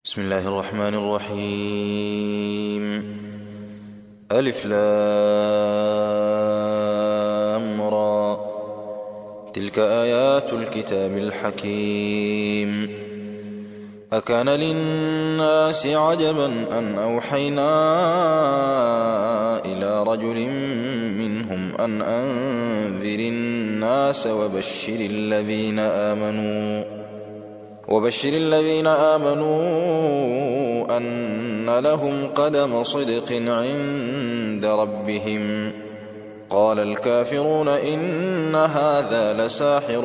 بسم الله الرحمن الرحيم. ألف لام را. تلك آيات الكتاب الحكيم. أكان للناس عجبا أن أوحينا إلى رجل منهم أن أنذر الناس وبشر الذين آمنوا أن لهم قدم صدق عند ربهم. قال الكافرون إن هذا لساحر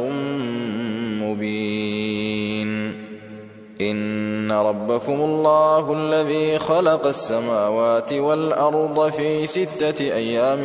مبين. إن ربكم الله الذي خلق السماوات والأرض في 6 أيام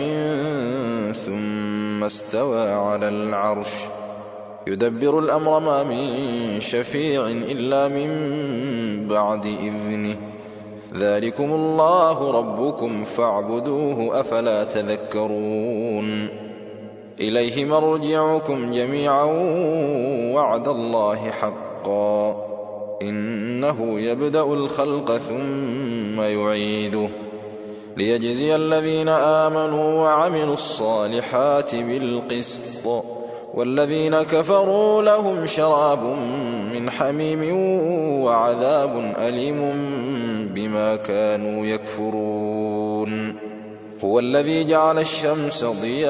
ثم استوى على العرش يدبر الأمر ما من شفيع إلا من بعد إذنه. ذلكم الله ربكم فاعبدوه أفلا تذكرون. إليه مرجعكم جميعا وعد الله حقا إنه يبدأ الخلق ثم يعيده ليجزي الذين آمنوا وعملوا الصالحات بالقسط والذين كفروا لهم شراب من حميم وعذاب أليم بما كانوا يكفرون. هو الذي جعل الشمس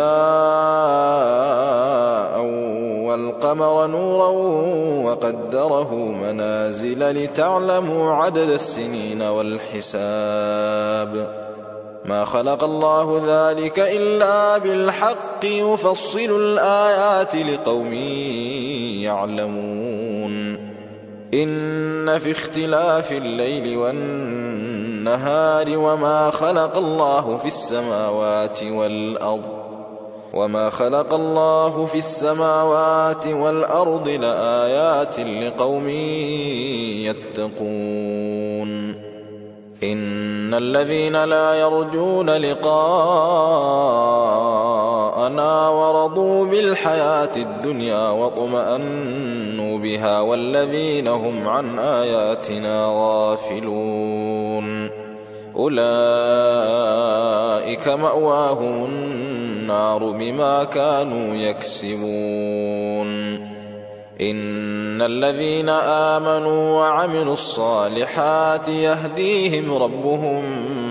ضياء والقمر نورا وقدره منازل لتعلموا عدد السنين والحساب. ما خلق الله ذلك إلا بالحق يفصل الآيات لقوم يعلمون. إن في اختلاف الليل والنهار وما خلق الله في السماوات والأرض لآيات لقوم يتقون. إن الذين لا يرجون لقاءنا ورضوا بالحياة الدنيا واطمأنوا بها والذين هم عن آياتنا غافلون أولئك مأواهم النار بما كانوا يكسبون. إن الذين آمنوا وعملوا الصالحات يهديهم ربهم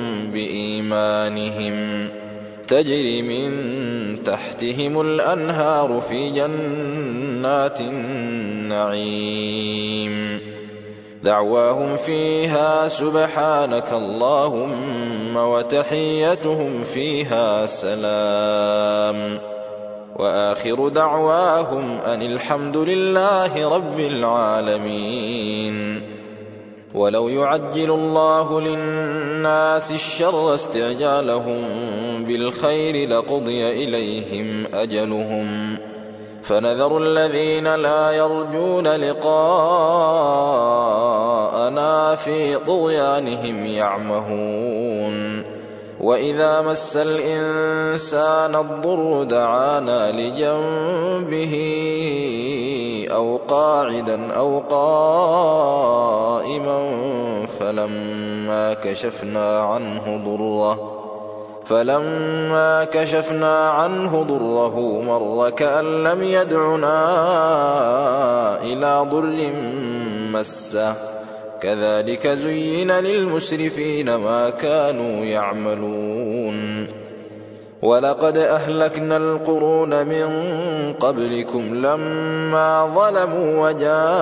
بإيمانهم تجري من تحتهم الأنهار في جنات النعيم دعواهم فيها سبحانك اللهم وتحيتهم فيها سلام وآخر دعواهم أن الحمد لله رب العالمين. ولو يعجل الله للناس الشر استعجالهم بالخير لقضي إليهم أجلهم فنذر الذين لا يرجون لقاءنا في طغيانهم يعمهون. وإذا مس الإنسان الضر دعانا لجنبه أو قاعدا أو قائما فلما كشفنا عنه ضره مر كأن لم يدعنا إلى ضر مسه كذلك زين للمسرفين ما كانوا يعملون. ولقد أهلكنا القرون من قبلكم لما ظلموا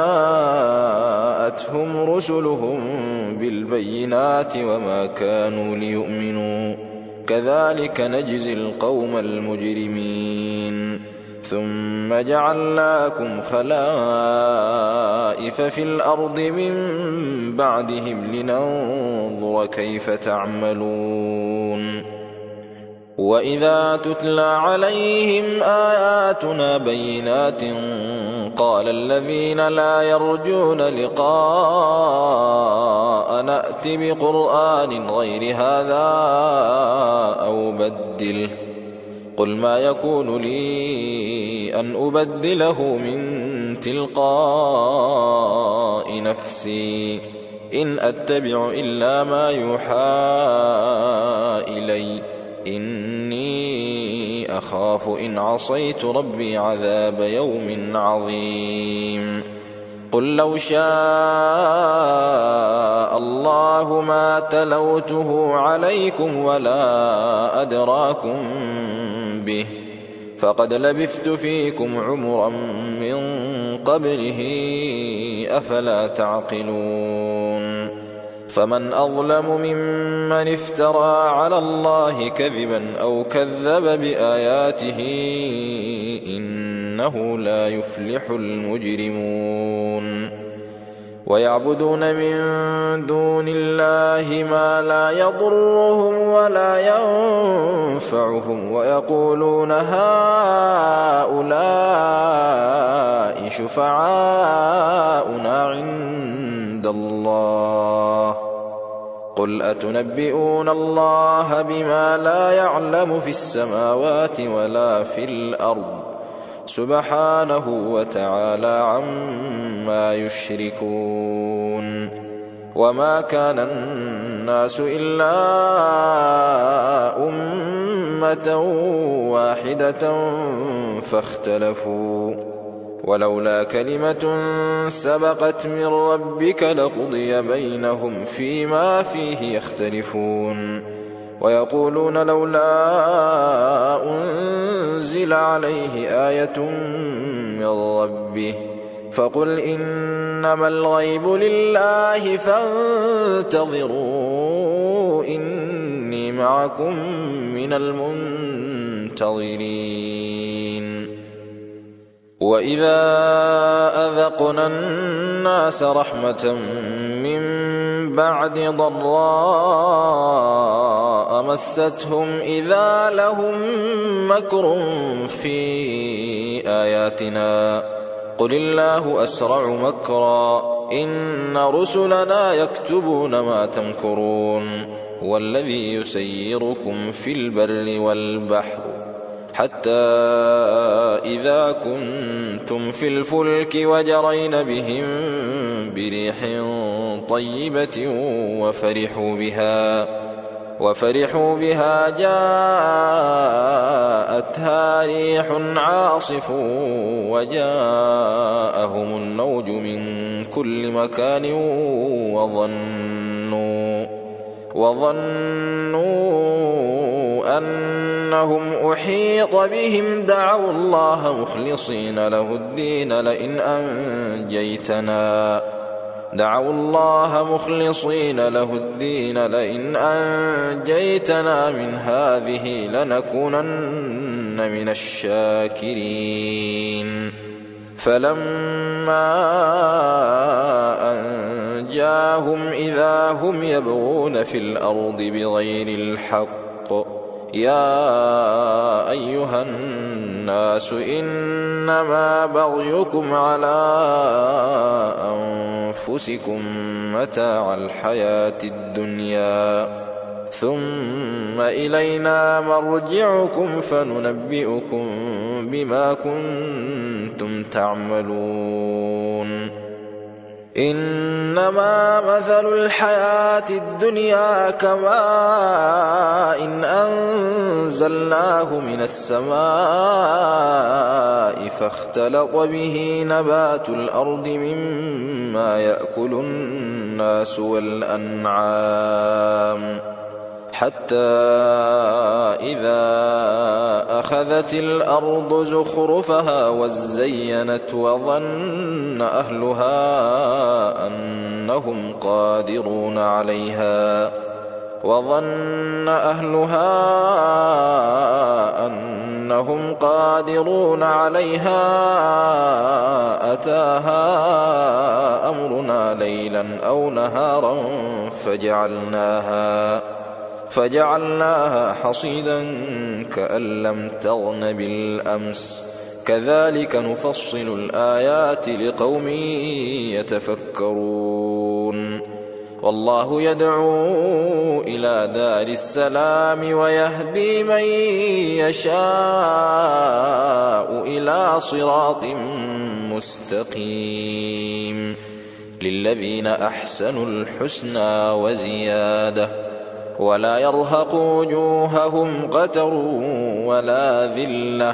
وجاءتهم رسلهم بالبينات وما كانوا ليؤمنوا كذلك نجزي القوم المجرمين. ثم جعلناكم خلائف في الأرض من بعدهم لننظر كيف تعملون. وإذا تتلى عليهم آياتنا بينات قال الذين لا يرجون لقاءنا ائت بقرآن غير هذا أو بدله قل ما يكون لي أن أبدله من تلقاء نفسي إن أتبع إلا ما يوحى إلي إني أخاف إن عصيت ربي عذاب يوم عظيم قل لو شاء الله ما تلوته عليكم ولا أدراكم به فقد لبثت فيكم عمرا من قبله أفلا تعقلون فمن أظلم ممن افترى على الله كذبا أو كذب بآياته إنه لا يفلح المجرمون ويعبدون من دون الله ما لا يضرهم ولا ينفعهم ويقولون هؤلاء شفعاؤنا عند الله قل أتنبئون الله بما لا يعلم في السماوات ولا في الأرض سبحانه وتعالى عما يشركون وما كان الناس إلا أمة واحدة فاختلفوا ولولا كلمة سبقت من ربك لقضي بينهم فيما فيه يختلفون ويقولون لولا أنزل عليه آية من ربه فقل إنما الغيب لله فانتظروا إني معكم من المنتظرين وإذا أذقنا الناس رحمة من بعد ضراء مستهم إذا لهم مكر في آياتنا قل الله أسرع مكرا إن رسلنا يكتبون ما تمكرون والذي يسيركم في البر والبحر حتى إذا كنتم في الفلك وجرين بهم بريح طيبة وفرحوا بها جاءتها ريح عاصف وجاءهم الموج من كل مكان وظنوا أنهم أحيط بهم دعوا الله مخلصين له الدين لئن أنجيتنا من هذه لنكونن من الشاكرين فلما أنجاهم إذا هم يبغون في الأرض بغير الحق يا أيها الناس إنما بغيكم على أنفسكم متاع الحياة الدنيا ثم إلينا مرجعكم فننبئكم بما كنتم تعملون إنما مثل الحياة الدنيا كماء إن أنزلناه من السماء فاختلط به نبات الأرض مما يأكل الناس والأنعام حتى إذا أخذت الأرض زخرفها وزينت وظن أهلها أنهم قادرون عليها أتاها أمرنا ليلا أو نهارا فجعلناها حصيدا كأن لم تغن بالأمس كذلك نفصل الآيات لقوم يتفكرون والله يدعو إلى دار السلام ويهدي من يشاء إلى صراط مستقيم للذين أحسنوا الحسنى وزيادة ولا يرهق وجوههم قتر ولا ذلة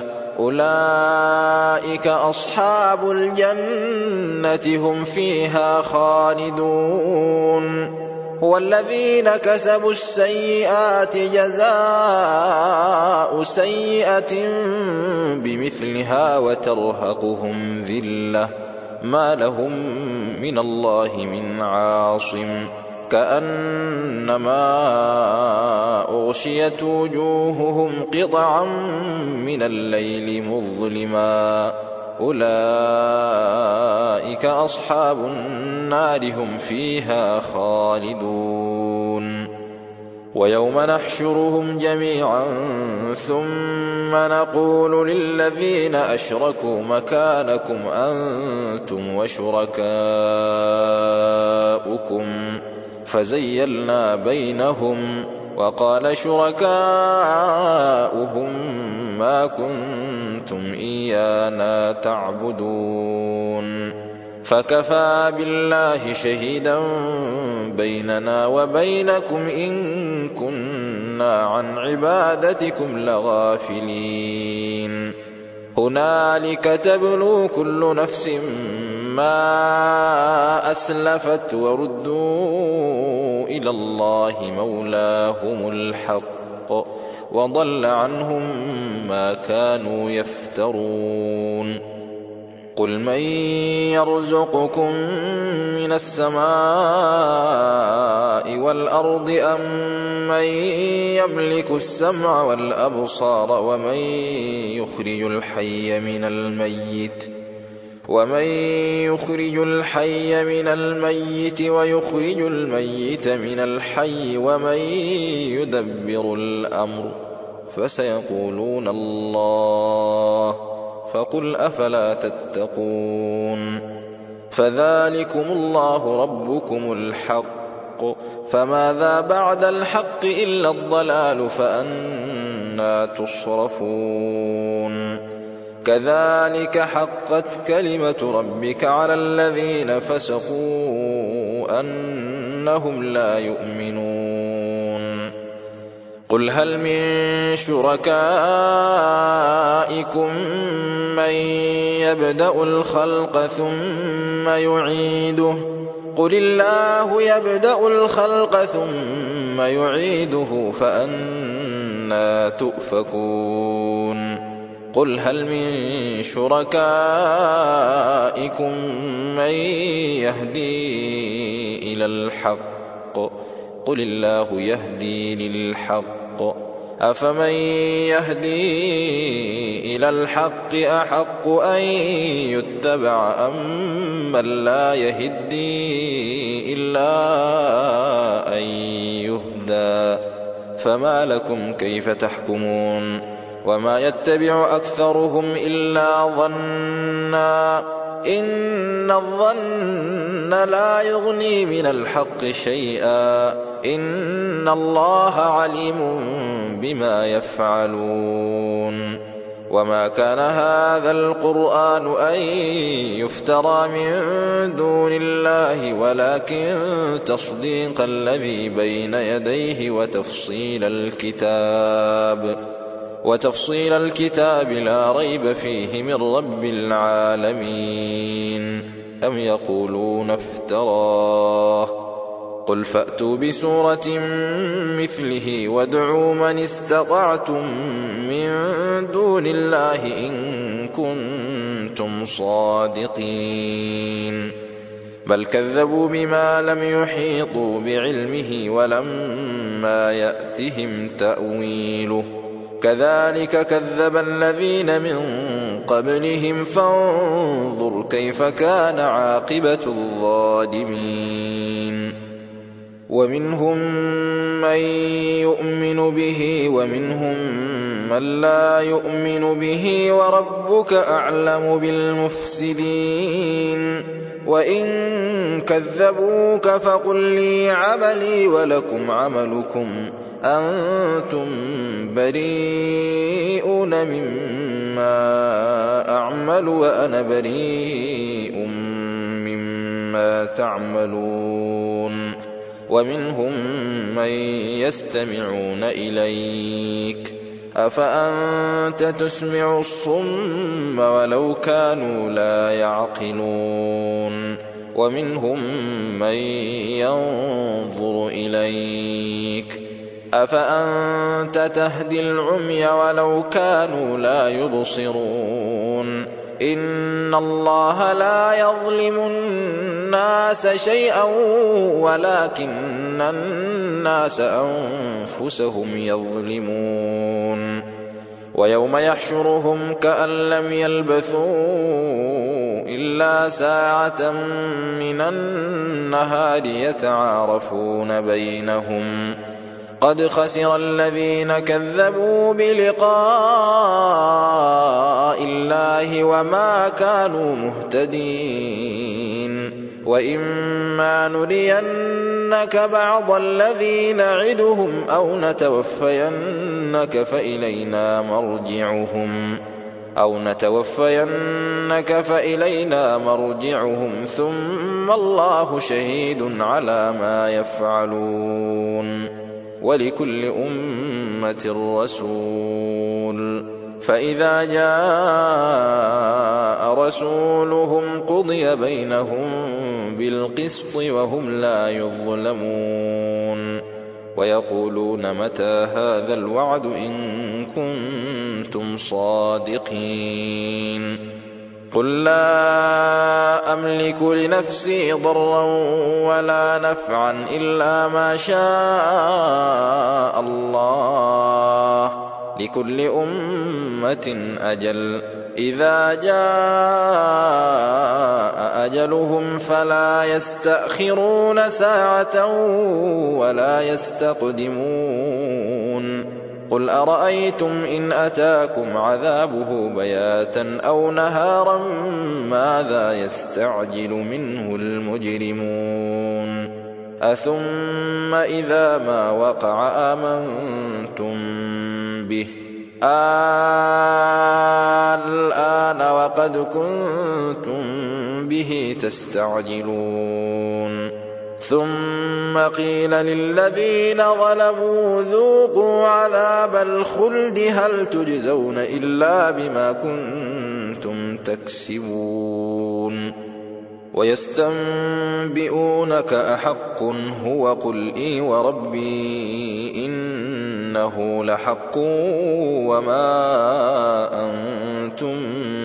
أولئك أصحاب الجنة هم فيها خالدون والذين كسبوا السيئات جزاء سيئة بمثلها وترهقهم ذلة ما لهم من الله من عاصم كأنما أغشيت وجوههم قطعا من الليل مظلما أولئك أصحاب النار هم فيها خالدون ويوم نحشرهم جميعا ثم نقول للذين أشركوا مكانكم أنتم وشركاؤكم فزيلنا بينهم وقال شركاؤهم ما كنتم إيانا تعبدون فكفى بالله شهيدا بيننا وبينكم إن كنا عن عبادتكم لغافلين هنالك تبلو كل نفس ما أسلفت وردوا إلى الله مولاهم الحق وضل عنهم ما كانوا يفترون قل من يرزقكم من السماء والأرض أم من يملك السمع والأبصار ومن يخرج الحي من الميت ويخرج الميت من الحي ومن يدبر الأمر فسيقولون الله فقل أفلا تتقون فذلكم الله ربكم الحق فماذا بعد الحق إلا الضلال فأنى تصرفون كذلك حقت كلمة ربك على الذين فسقوا أنهم لا يؤمنون قل هل من شركائكم من يبدأ الخلق ثم يعيده قل الله يبدأ الخلق ثم يعيده فأنى تؤفكون قل هل من شركائكم من يهدي إلى الحق قل الله يهدي للحق أفمن يهدي إلى الحق أحق أن يتبع أم من لا يهدي إلا أن يهدى فما لكم كيف تحكمون وما يتبع أكثرهم إلا ظنا إن الظن لا يغني من الحق شيئا إن الله عليم بما يفعلون وما كان هذا القرآن أن يفترى من دون الله ولكن تصديق الذي بين يديه وتفصيل الكتاب لا ريب فيه من رب العالمين أم يقولون افتراه قل فأتوا بسورة مثله وادعوا من استطعتم من دون الله إن كنتم صادقين بل كذبوا بما لم يحيطوا بعلمه ولما يأتهم تأويله كذلك كذب الذين من قبلهم فانظر كيف كان عاقبة الظالمين ومنهم من يؤمن به ومنهم من لا يؤمن به وربك أعلم بالمفسدين وإن كذبوك فقل لي عملي ولكم عملكم أنتم بريئون مما أعمل وأنا بريء مما ما تعملون ومنهم من يستمعون إليك أفأنت تسمع الصم ولو كانوا لا يعقلون ومنهم من ينظر إليك أفأنت تهدي العمي ولو كانوا لا يبصرون إن الله لا يظلم الناس شيئا ولكن الناس أنفسهم يظلمون ويوم يحشرهم كأن لم يلبثوا إلا ساعة من النهار يتعارفون بينهم قد خسر الذين كذبوا بلقاء الله وما كانوا مهتدين وإما نرينك بعض الذي نعدهم أو نتوفينك فإلينا مرجعهم ثم الله شهيد على ما يفعلون ولكل أمة رسول فإذا جاء رسولهم قضي بينهم بالقسط وهم لا يظلمون ويقولون متى هذا الوعد إن كنتم صادقين قل لا أملك لنفسي ضرا ولا نفعا إلا ما شاء الله لكل أمة أجل إذا جاء أجلهم فلا يستأخرون ساعة ولا يستقدمون قل أرأيتم إن أتاكم عذابه بياتا أو نهارا ماذا يستعجل منه المجرمون أثم إذا ما وقع آمنتم به الآن وقد كنتم به تستعجلون ثم قيل للذين غلبوا ذوقوا عذاب الخلد هل تجزون إلا بما كنتم تكسبون ويستنبئونك أحق هو قل إي وربي إنه لحق وما أنتم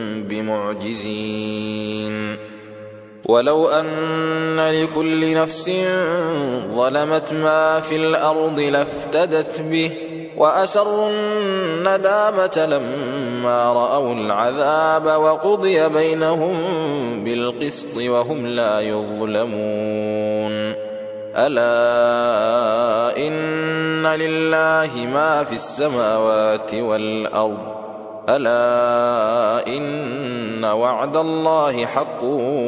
بمعجزين ولو أن لكل نفس ظلمت ما في الأرض لافتدت به وأسروا الندامة لما رأوا العذاب وقضي بينهم بالقسط وهم لا يظلمون ألا إن لله ما في السماوات والأرض ألا إن وعد الله حق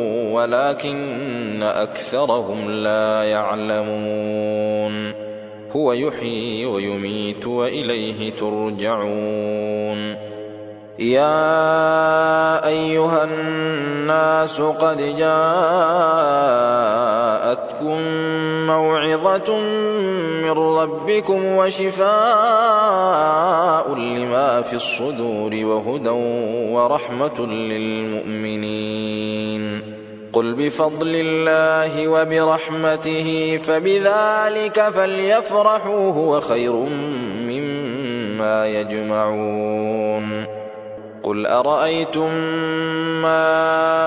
ولكن أكثرهم لا يعلمون هو يحيي ويميت وإليه ترجعون يا أيها الناس قد جاءتكم موعظة من ربكم وشفاء لما في الصدور وهدى ورحمة للمؤمنين قل بفضل الله وبرحمته فبذلك فليفرحوا هو خير مما يجمعون قل أرأيتم ما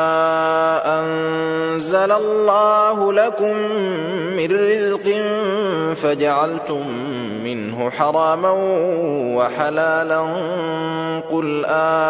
أنزل الله لكم من رزق فجعلتم منه حراما وحلالا قل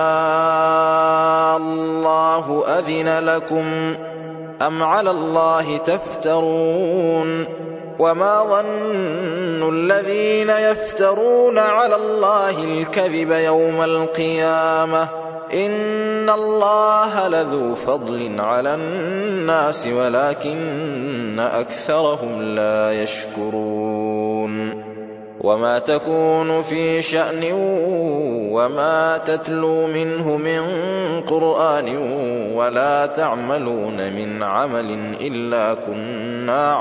الله أذن لكم أم على الله تفترون وما ظن الذين يفترون على الله الكذب يوم القيامة إن الله لذو فضل على الناس ولكن أكثرهم لا يشكرون وما تكون في شأن وما تتلو منه من قرآن ولا تعملون من عمل إلا كنا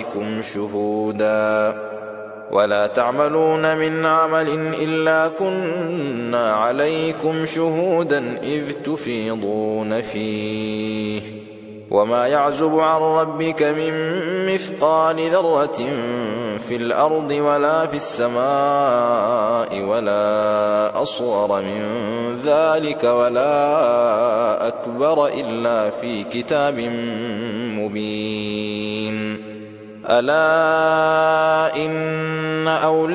عليكم شهودا إذ تفيضون فيه وما يعزب عن ربك من مثقال ذرة في الأرض ولا في السماء ولا أصغر من ذلك ولا أكبر إلا في كتاب مبين ألا إن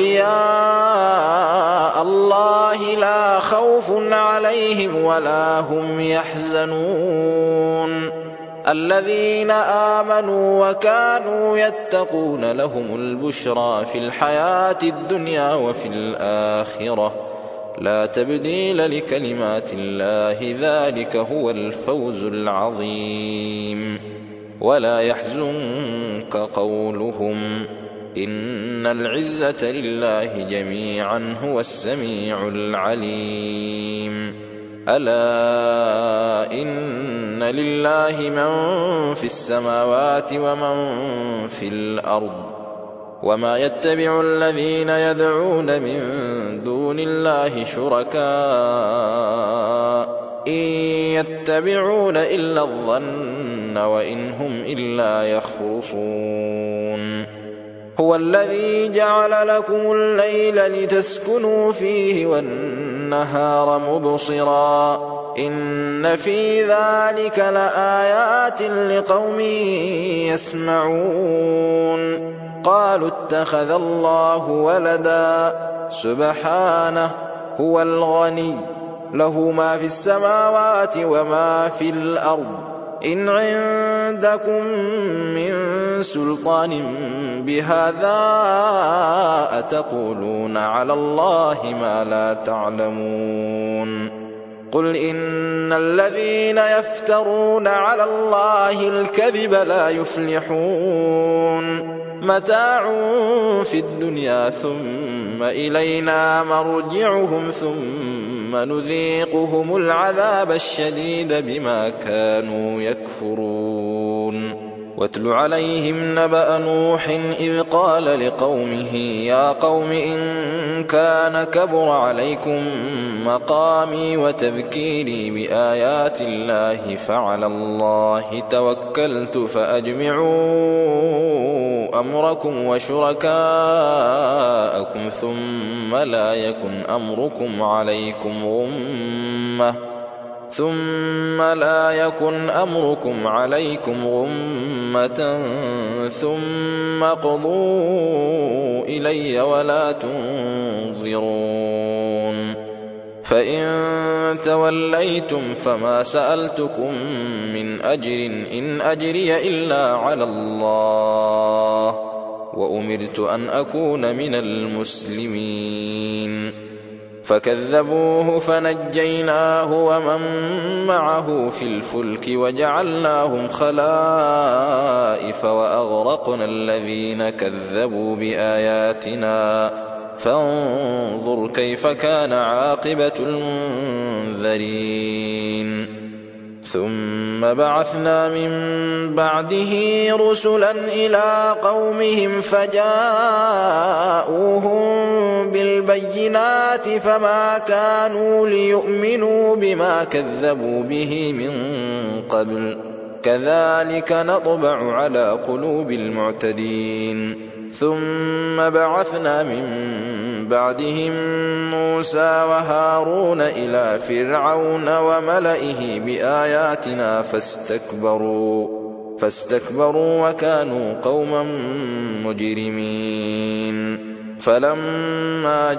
أولياء الله لا خوف عليهم ولا هم يحزنون الذين آمنوا وكانوا يتقون لهم البشرى في الحياة الدنيا وفي الآخرة لا تبديل لكلمات الله ذلك هو الفوز العظيم ولا يحزنك قولهم إن العزة لله جميعا هو السميع العليم ألا إن لله من في السماوات ومن في الأرض وما يتبع الذين يدعون من دون الله شركاء إن يتبعون إلا الظن وإن هم إلا يخرصون هو الذي جعل لكم الليل لتسكنوا فيه والنهار مبصرا إن في ذلك لآيات لقوم يسمعون قالوا اتخذ الله ولدا سبحانه هو الغني له ما في السماوات وما في الأرض إن عندكم من سلطان بهذا أتقولون على الله ما لا تعلمون قل إن الذين يفترون على الله الكذب لا يفلحون متاع في الدنيا ثم إلينا مرجعهم ثم نذيقهم العذاب الشديد بما كانوا يكفرون واتل عليهم نبأ نوح إذ قال لقومه يا قوم إن كان كبر عليكم مقامي وتذكيري بآيات الله فعلى الله توكلت فأجمعوا أمركم وشركاءكم ثم لا يكن أمركم عليكم غمة ثم قضوا إلي ولا تنظرون فإن توليتم فما سألتكم من أجر إن أجري إلا على الله وأمرت أن أكون من المسلمين فكذبوه فنجيناه ومن معه في الفلك وجعلناهم خلائف وأغرقنا الذين كذبوا بآياتنا فانظر كيف كان عاقبة المنذرين ثم بعثنا من بعده رسلا إلى قومهم فجاءوهم بالبينات فما كانوا ليؤمنوا بما كذبوا به من قبل كذلك نطبع على قلوب المعتدين ثم بعثنا من بعدهم موسى وهارون إلى فرعون وملئه بآياتنا فاستكبروا وكانوا قوما مجرمين فلما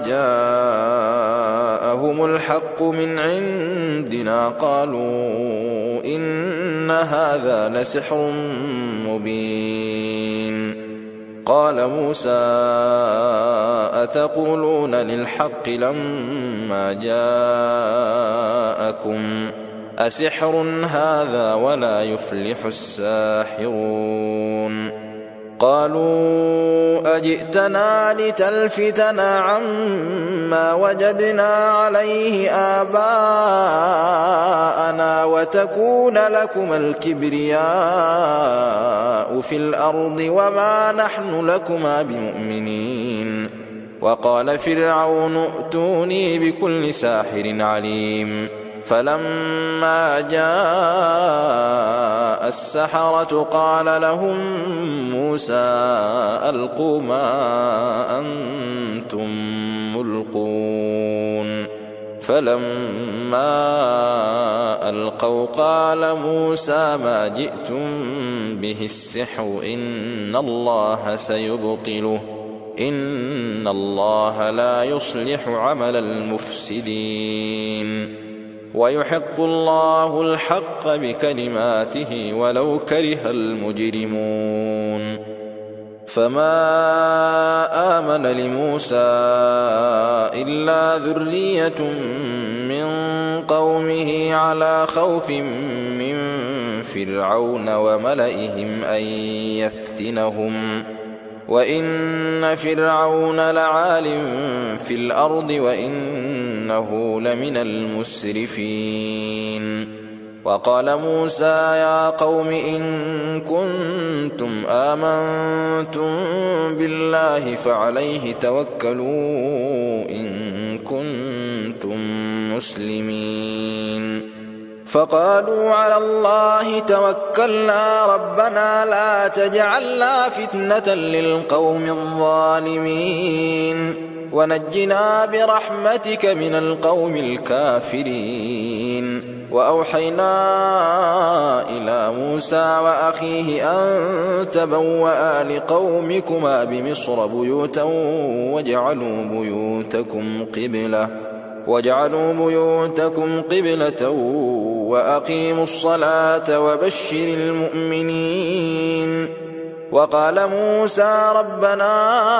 جاءهم الحق من عندنا قالوا إن هذا لسحر مبين قال موسى أتقولون للحق لما جاءكم أسحر هذا ولا يفلح الساحرون قالوا أجئتنا لتلفتنا عما وجدنا عليه آباءنا وتكون لكما الكبرياء في الأرض وما نحن لكما بمؤمنين. وقال فرعون ائتوني بكل ساحر عليم. فلما جاء السحرة قال لهم موسى ألقوا ما أنتم ملقون. فلما ألقوا قال موسى ما جئتم به السحر إن الله سيبطله إن الله لا يصلح عمل المفسدين ويحق الله الحق بكلماته ولو كره المجرمون. فما آمن لموسى إلا ذرية من قومه على خوف من فرعون وملئهم أن يفتنهم وإن فرعون لعال في الأرض وإنه لمن المسرفين. وقال موسى يا قوم إن كنتم آمنتم بالله فعليه توكلوا إن كنتم مسلمين. فقالوا على الله توكلنا ربنا لا تجعلنا فتنة للقوم الظالمين ونجنا برحمتك من القوم الكافرين. وأوحينا إلى موسى وأخيه أن تبوأ لقومكما بمصر بيوتا واجعلوا بيوتكم قبلة وأقيموا الصلاة وبشر المؤمنين. وقال موسى ربنا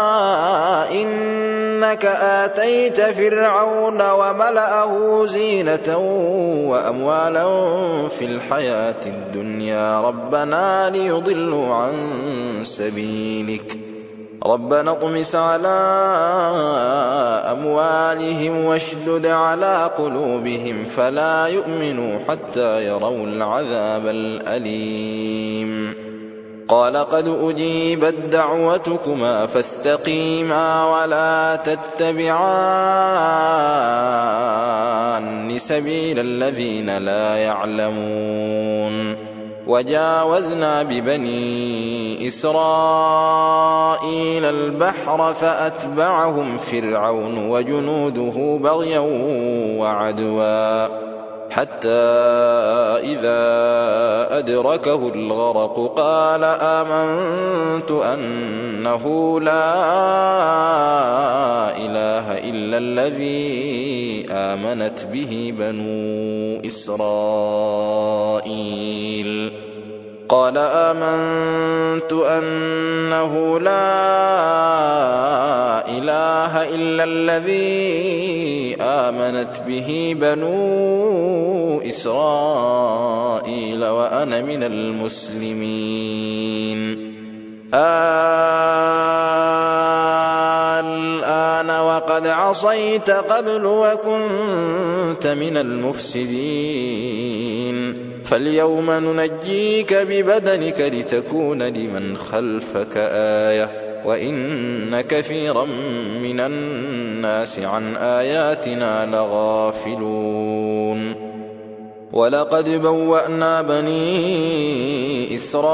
إنك آتيت فرعون وملأه زينة وأموالا في الحياة الدنيا ربنا ليضلوا عن سبيلك ربنا اطمس على أموالهم واشدد على قلوبهم فلا يؤمنوا حتى يروا العذاب الأليم. قال قد أجيبت دعوتكما فاستقيما ولا تتبعان سبيل الذين لا يعلمون. وجاوزنا ببني إسرائيل البحر فأتبعهم فرعون وجنوده بغيا وعدوا حتى إذا أدركه الغرق قال آمنت أنه لا إله إلا الذي آمنت به بنو إسرائيل. قال آمنت أنه لا إله إلا الذي آمنت به بنو إسرائيل وأنا من المسلمين. الآن وقد عصيت قبل وكنت من المفسدين فاليوم ننجيك ببدنك لتكون لمن خلفك آية وإن كثيرا من الناس عن آياتنا لغافلون. ولقد بوأنا بني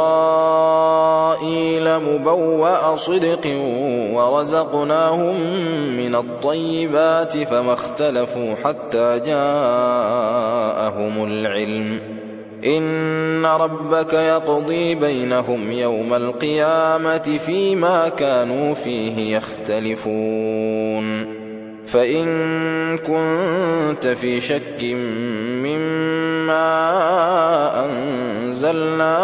إسرائيل مبوأ صدق ورزقناهم من الطيبات فما اختلفوا حتى جاءهم العلم إن ربك يقضي بينهم يوم القيامة فيما كانوا فيه يختلفون. فإن كنت في شك مما أنزلنا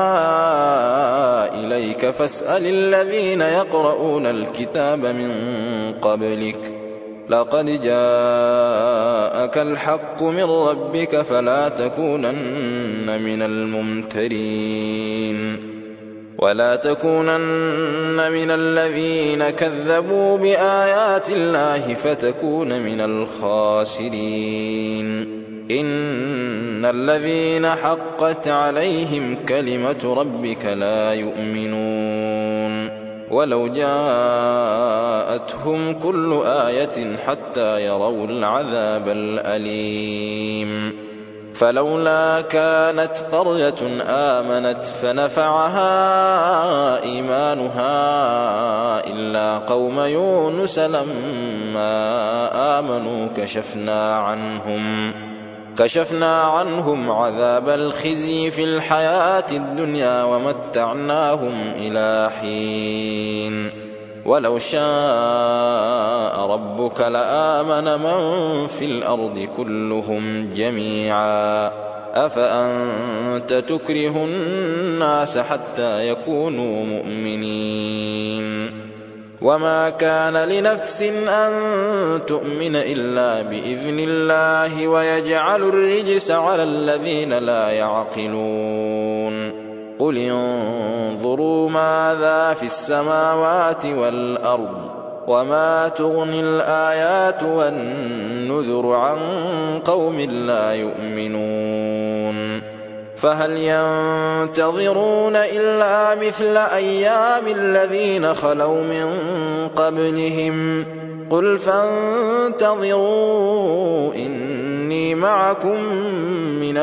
إليك فاسأل الذين يقرؤون الكتاب من قبلك لقد جاءك الحق من ربك فلا تكونن من الممترين. ولا تكونن من الذين كذبوا بآيات الله فتكون من الخاسرين. إن الذين حقت عليهم كلمة ربك لا يؤمنون ولو جاءتهم كل آية حتى يروا العذاب الأليم. فلولا كانت قرية آمنت فنفعها إيمانها إلا قوم يونس لما آمنوا كشفنا عنهم عذاب الخزي في الحياة الدنيا ومتعناهم إلى حين. ولو شاء ربك لآمن من في الأرض كلهم جميعا أفأنت تكره الناس حتى يكونوا مؤمنين. وما كان لنفس أن تؤمن إلا بإذن الله ويجعل الرجس على الذين لا يعقلون. قل انظروا ماذا في السماوات والأرض وما تغني الآيات والنذر عن قوم لا يؤمنون. فهل ينتظرون إلا مثل أيام الذين خلوا من قبلهم قل فانتظروا إني معكم من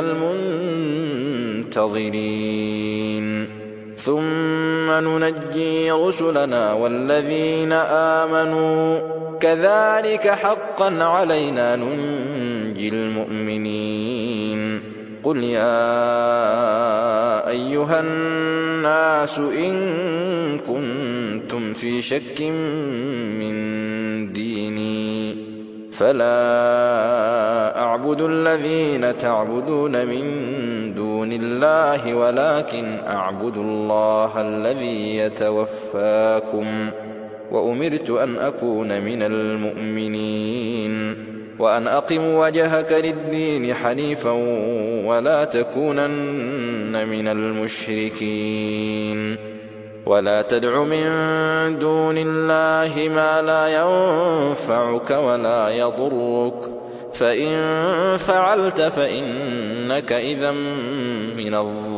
المنتظرين. ثم ننجي رسلنا والذين آمنوا كذلك حقا علينا ننجي المؤمنين. قل يا أيها الناس إن كنتم في شك من ديني فلا أعبد الذين تعبدون من دون الله ولكن أعبد الله الذي يتوفاكم وأمرت أن أكون من المؤمنين وأن أقم وجهك للدين حنيفا ولا تكونن من المشركين. ولا تدع من دون الله ما لا ينفعك ولا يضرك فإن فعلت فإنك إذا من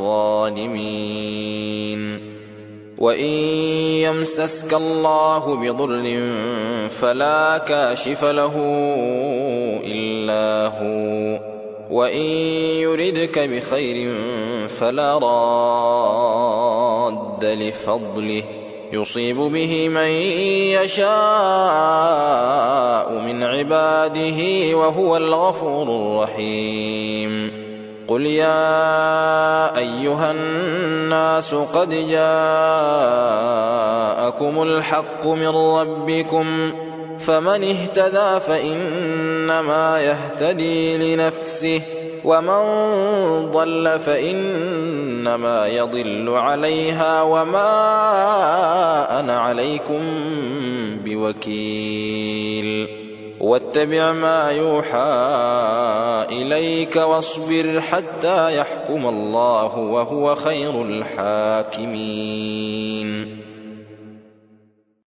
الظالمين. وإن يمسسك الله بضر فلا كاشف له إلا هو وإن يردك بخير فلا راد لفضله يصيب به من يشاء من عباده وهو الغفور الرحيم. قل يا أيها الناس قد جاءكم الحق من ربكم فمن اهتدى فإنما يهتدي لنفسه ومن ضل فإنما يضل عليها وما أنا عليكم بوكيل. واتبع ما يوحى إليك واصبر حتى يحكم الله وهو خير الحاكمين.